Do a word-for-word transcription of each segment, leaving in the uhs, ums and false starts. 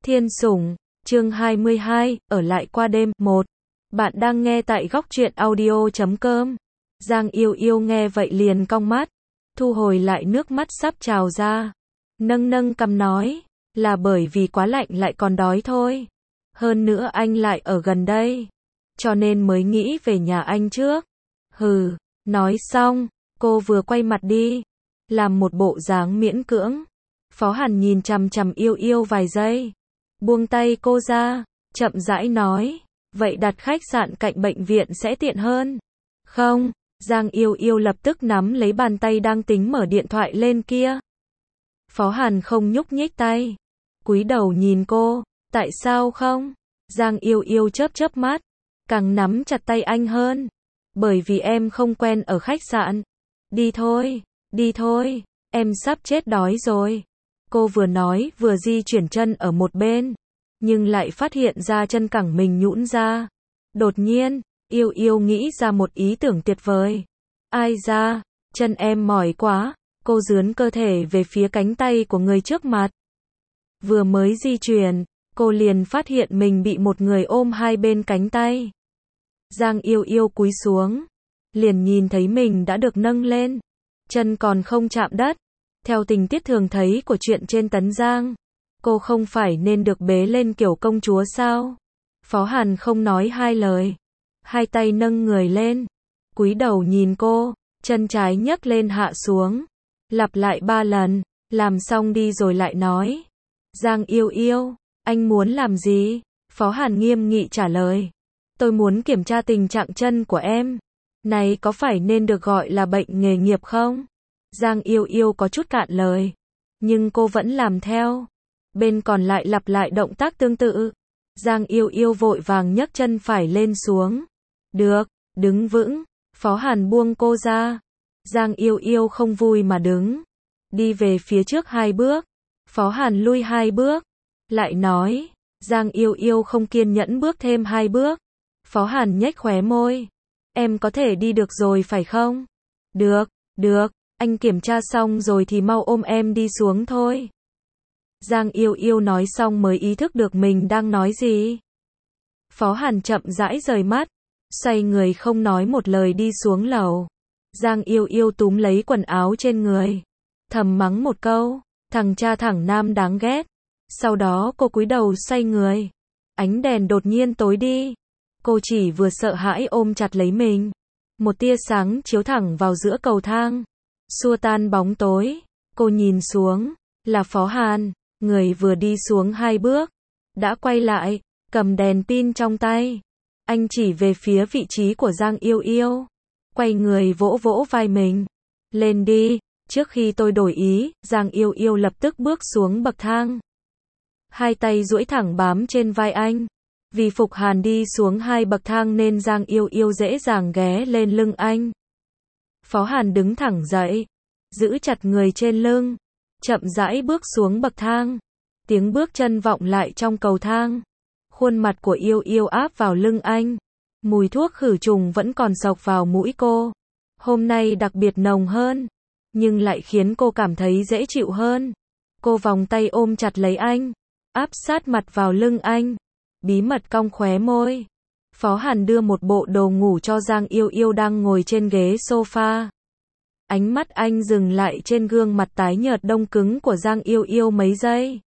Thiên Sủng, chương hai mươi hai, ở lại qua đêm, một. Bạn đang nghe tại góc truyện audio chấm com. Giang Yêu Yêu nghe vậy liền cong mắt, thu hồi lại nước mắt sắp trào ra. Nâng nâng cằm nói, là bởi vì quá lạnh lại còn đói thôi. Hơn nữa anh lại ở gần đây, cho nên mới nghĩ về nhà anh trước. Hừ, nói xong, cô vừa quay mặt đi, làm một bộ dáng miễn cưỡng. Phó Hàn nhìn chằm chằm Yêu Yêu vài giây, buông tay cô ra, chậm rãi nói, vậy đặt khách sạn cạnh bệnh viện sẽ tiện hơn. Không, Giang Yêu Yêu lập tức nắm lấy bàn tay đang tính mở điện thoại lên kia. Phó Hàn không nhúc nhích tay, cúi đầu nhìn cô, tại sao không? Giang Yêu Yêu chớp chớp mắt, càng nắm chặt tay anh hơn. Bởi vì em không quen ở khách sạn. Đi thôi, đi thôi, em sắp chết đói rồi. Cô vừa nói vừa di chuyển chân ở một bên, nhưng lại phát hiện ra chân cẳng mình nhũn ra. Đột nhiên, Yêu Yêu nghĩ ra một ý tưởng tuyệt vời. Ai da, chân em mỏi quá. Cô dướn cơ thể về phía cánh tay của người trước mặt. Vừa mới di chuyển, cô liền phát hiện mình bị một người ôm hai bên cánh tay. Giang Yêu Yêu cúi xuống, liền nhìn thấy mình đã được nâng lên, chân còn không chạm đất. Theo tình tiết thường thấy của chuyện trên Tấn Giang, cô không phải nên được bế lên kiểu công chúa sao? Phó Hàn không nói hai lời, hai tay nâng người lên, cúi đầu nhìn cô, chân trái nhấc lên hạ xuống, lặp lại ba lần, làm xong đi rồi lại nói. Giang Yêu Yêu, anh muốn làm gì? Phó Hàn nghiêm nghị trả lời. Tôi muốn kiểm tra tình trạng chân của em. Này có phải nên được gọi là bệnh nghề nghiệp không? Giang Yêu Yêu có chút cạn lời, nhưng cô vẫn làm theo. Bên còn lại lặp lại động tác tương tự. Giang Yêu Yêu vội vàng nhấc chân phải lên xuống. Được, đứng vững. Phó Hàn buông cô ra. Giang Yêu Yêu không vui mà đứng, đi về phía trước hai bước. Phó Hàn lui hai bước, lại nói. Giang Yêu Yêu không kiên nhẫn bước thêm hai bước. Phó Hàn nhếch khóe môi. Em có thể đi được rồi phải không? Được, được, anh kiểm tra xong rồi thì mau ôm em đi xuống thôi. Giang Yêu Yêu nói xong mới ý thức được mình đang nói gì. Phó Hàn chậm rãi rời mắt, xoay người không nói một lời đi xuống lầu. Giang Yêu Yêu túm lấy quần áo trên người, thầm mắng một câu, thằng cha thẳng nam đáng ghét. Sau đó cô cúi đầu xoay người. Ánh đèn đột nhiên tối đi. Cô chỉ vừa sợ hãi ôm chặt lấy mình. Một tia sáng chiếu thẳng vào giữa cầu thang, xua tan bóng tối. Cô nhìn xuống, là Phó Hàn. Người vừa đi xuống hai bước, đã quay lại, cầm đèn pin trong tay. Anh chỉ về phía vị trí của Giang Yêu Yêu, quay người vỗ vỗ vai mình. Lên đi, trước khi tôi đổi ý. Giang Yêu Yêu lập tức bước xuống bậc thang, hai tay duỗi thẳng bám trên vai anh. Vì Phục Hàn đi xuống hai bậc thang nên Giang Yêu Yêu dễ dàng ghé lên lưng anh. Phó Hàn đứng thẳng dậy, giữ chặt người trên lưng, chậm rãi bước xuống bậc thang. Tiếng bước chân vọng lại trong cầu thang. Khuôn mặt của Yêu Yêu áp vào lưng anh. Mùi thuốc khử trùng vẫn còn xộc vào mũi cô. Hôm nay đặc biệt nồng hơn, nhưng lại khiến cô cảm thấy dễ chịu hơn. Cô vòng tay ôm chặt lấy anh, áp sát mặt vào lưng anh, bí mật cong khóe môi. Phó Hàn đưa một bộ đồ ngủ cho Giang Yêu Yêu đang ngồi trên ghế sofa. Ánh mắt anh dừng lại trên gương mặt tái nhợt đông cứng của Giang Yêu Yêu mấy giây.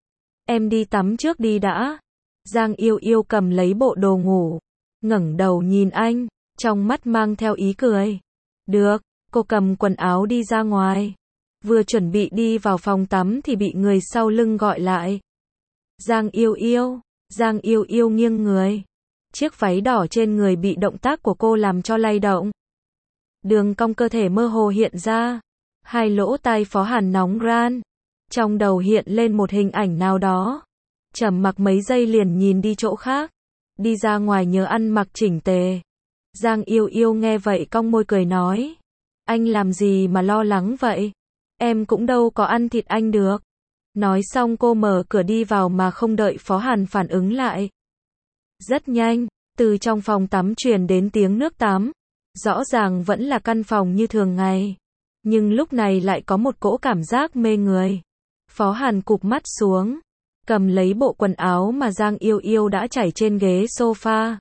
Em đi tắm trước đi đã. Giang Yêu Yêu cầm lấy bộ đồ ngủ, ngẩng đầu nhìn anh, trong mắt mang theo ý cười. Được, cô cầm quần áo đi ra ngoài. Vừa chuẩn bị đi vào phòng tắm thì bị người sau lưng gọi lại. Giang Yêu Yêu. Giang Yêu Yêu nghiêng người. Chiếc váy đỏ trên người bị động tác của cô làm cho lay động. Đường cong cơ thể mơ hồ hiện ra. Hai lỗ tai Phó Hàn nóng ran. Trong đầu hiện lên một hình ảnh nào đó. Trầm mặc mấy giây liền nhìn đi chỗ khác. Đi ra ngoài nhớ ăn mặc chỉnh tề. Giang Yêu Yêu nghe vậy cong môi cười nói. Anh làm gì mà lo lắng vậy? Em cũng đâu có ăn thịt anh được. Nói xong cô mở cửa đi vào mà không đợi Phó Hàn phản ứng lại. Rất nhanh, từ trong phòng tắm truyền đến tiếng nước tắm. Rõ ràng vẫn là căn phòng như thường ngày, nhưng lúc này lại có một cỗ cảm giác mê người. Phó Hàn cụp mắt xuống, cầm lấy bộ quần áo mà Giang Yêu Yêu đã trải trên ghế sofa.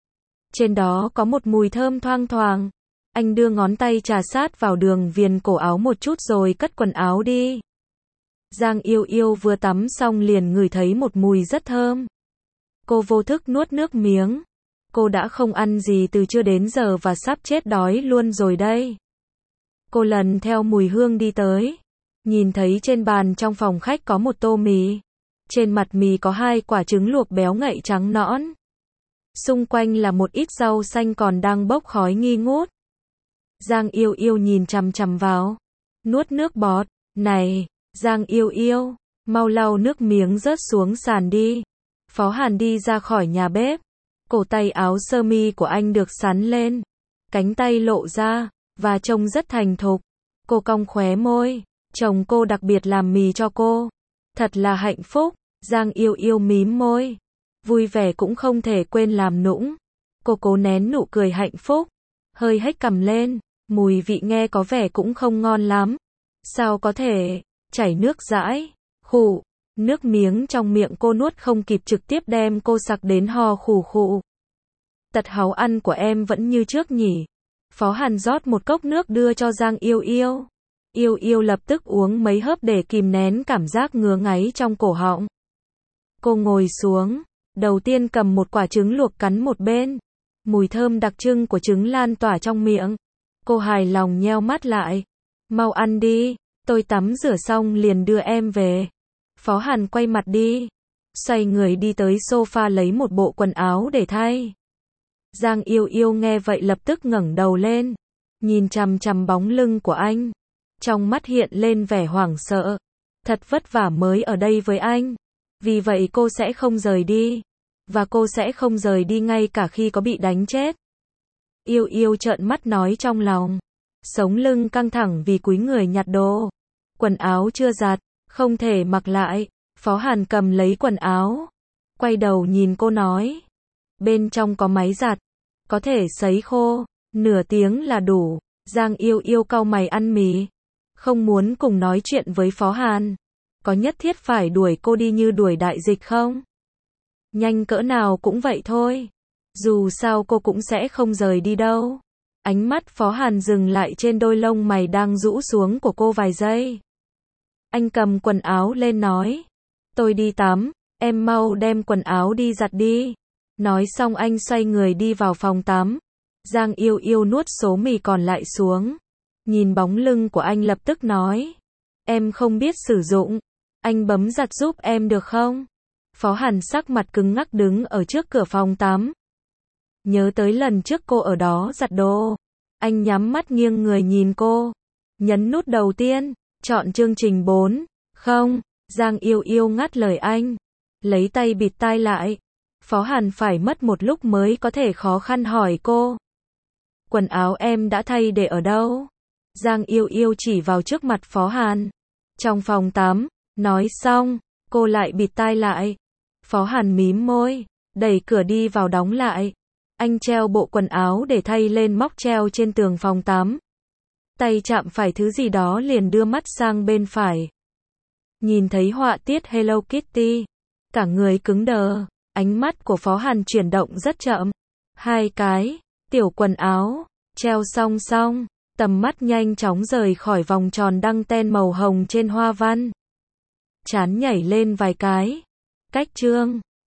Trên đó có một mùi thơm thoang thoảng. Anh đưa ngón tay trà sát vào đường viền cổ áo một chút rồi cất quần áo đi. Giang Yêu Yêu vừa tắm xong liền ngửi thấy một mùi rất thơm. Cô vô thức nuốt nước miếng. Cô đã không ăn gì từ trưa đến giờ và sắp chết đói luôn rồi đây. Cô lần theo mùi hương đi tới. Nhìn thấy trên bàn trong phòng khách có một tô mì. Trên mặt mì có hai quả trứng luộc béo ngậy trắng nõn. Xung quanh là một ít rau xanh còn đang bốc khói nghi ngút. Giang Yêu Yêu nhìn chằm chằm vào. Nuốt nước bọt. Này, Giang Yêu Yêu, mau lau nước miếng rớt xuống sàn đi. Phó Hàn đi ra khỏi nhà bếp. Cổ tay áo sơ mi của anh được xắn lên. Cánh tay lộ ra, và trông rất thành thục. Cô cong khóe môi. Chồng cô đặc biệt làm mì cho cô. Thật là hạnh phúc. Giang Yêu Yêu mím môi. Vui vẻ cũng không thể quên làm nũng. Cô cố nén nụ cười hạnh phúc. Hơi hếch cằm lên. Mùi vị nghe có vẻ cũng không ngon lắm. Sao có thể? Chảy nước dãi. Khụ. Nước miếng trong miệng cô nuốt không kịp trực tiếp đem cô sặc đến ho khủ khụ. Tật háu ăn của em vẫn như trước nhỉ. Phó Hàn rót một cốc nước đưa cho Giang Yêu Yêu. Yêu Yêu lập tức uống mấy hớp để kìm nén cảm giác ngứa ngáy trong cổ họng. Cô ngồi xuống. Đầu tiên cầm một quả trứng luộc cắn một bên. Mùi thơm đặc trưng của trứng lan tỏa trong miệng. Cô hài lòng nheo mắt lại. Mau ăn đi. Tôi tắm rửa xong liền đưa em về. Phó Hàn quay mặt đi. Xoay người đi tới sofa lấy một bộ quần áo để thay. Giang Yêu Yêu nghe vậy lập tức ngẩng đầu lên. Nhìn chằm chằm bóng lưng của anh. Trong mắt hiện lên vẻ hoảng sợ. Thật vất vả mới ở đây với anh. Vì vậy cô sẽ không rời đi. Và cô sẽ không rời đi ngay cả khi có bị đánh chết. Yêu Yêu trợn mắt nói trong lòng. Sống lưng căng thẳng vì cúi người nhặt đồ. Quần áo chưa giặt, không thể mặc lại. Phó Hàn cầm lấy quần áo. Quay đầu nhìn cô nói. Bên trong có máy giặt. Có thể sấy khô. Nửa tiếng là đủ. Giang Yêu Yêu cau mày ăn mì. Không muốn cùng nói chuyện với Phó Hàn. Có nhất thiết phải đuổi cô đi như đuổi đại dịch không? Nhanh cỡ nào cũng vậy thôi. Dù sao cô cũng sẽ không rời đi đâu. Ánh mắt Phó Hàn dừng lại trên đôi lông mày đang rũ xuống của cô vài giây. Anh cầm quần áo lên nói. Tôi đi tắm, em mau đem quần áo đi giặt đi. Nói xong anh xoay người đi vào phòng tắm. Giang Yêu Yêu nuốt số mì còn lại xuống. Nhìn bóng lưng của anh lập tức nói. Em không biết sử dụng. Anh bấm giặt giúp em được không? Phó Hàn sắc mặt cứng ngắc đứng ở trước cửa phòng tắm. Nhớ tới lần trước cô ở đó giặt đồ. Anh nhắm mắt nghiêng người nhìn cô. Nhấn nút đầu tiên. Chọn chương trình bốn. Không. Giang Yêu Yêu ngắt lời anh. Lấy tay bịt tai lại. Phó Hàn phải mất một lúc mới có thể khó khăn hỏi cô. Quần áo em đã thay để ở đâu? Giang Yêu Yêu chỉ vào trước mặt Phó Hàn. Trong phòng tắm. Nói xong, cô lại bịt tai lại. Phó Hàn mím môi, đẩy cửa đi vào đóng lại. Anh treo bộ quần áo để thay lên móc treo trên tường phòng tắm. Tay chạm phải thứ gì đó liền đưa mắt sang bên phải. Nhìn thấy họa tiết Hello Kitty. Cả người cứng đờ. Ánh mắt của Phó Hàn chuyển động rất chậm. Hai cái, tiểu quần áo, treo song song. Tầm mắt nhanh chóng rời khỏi vòng tròn đăng ten màu hồng trên hoa văn. Chán nhảy lên vài cái. Cách chương.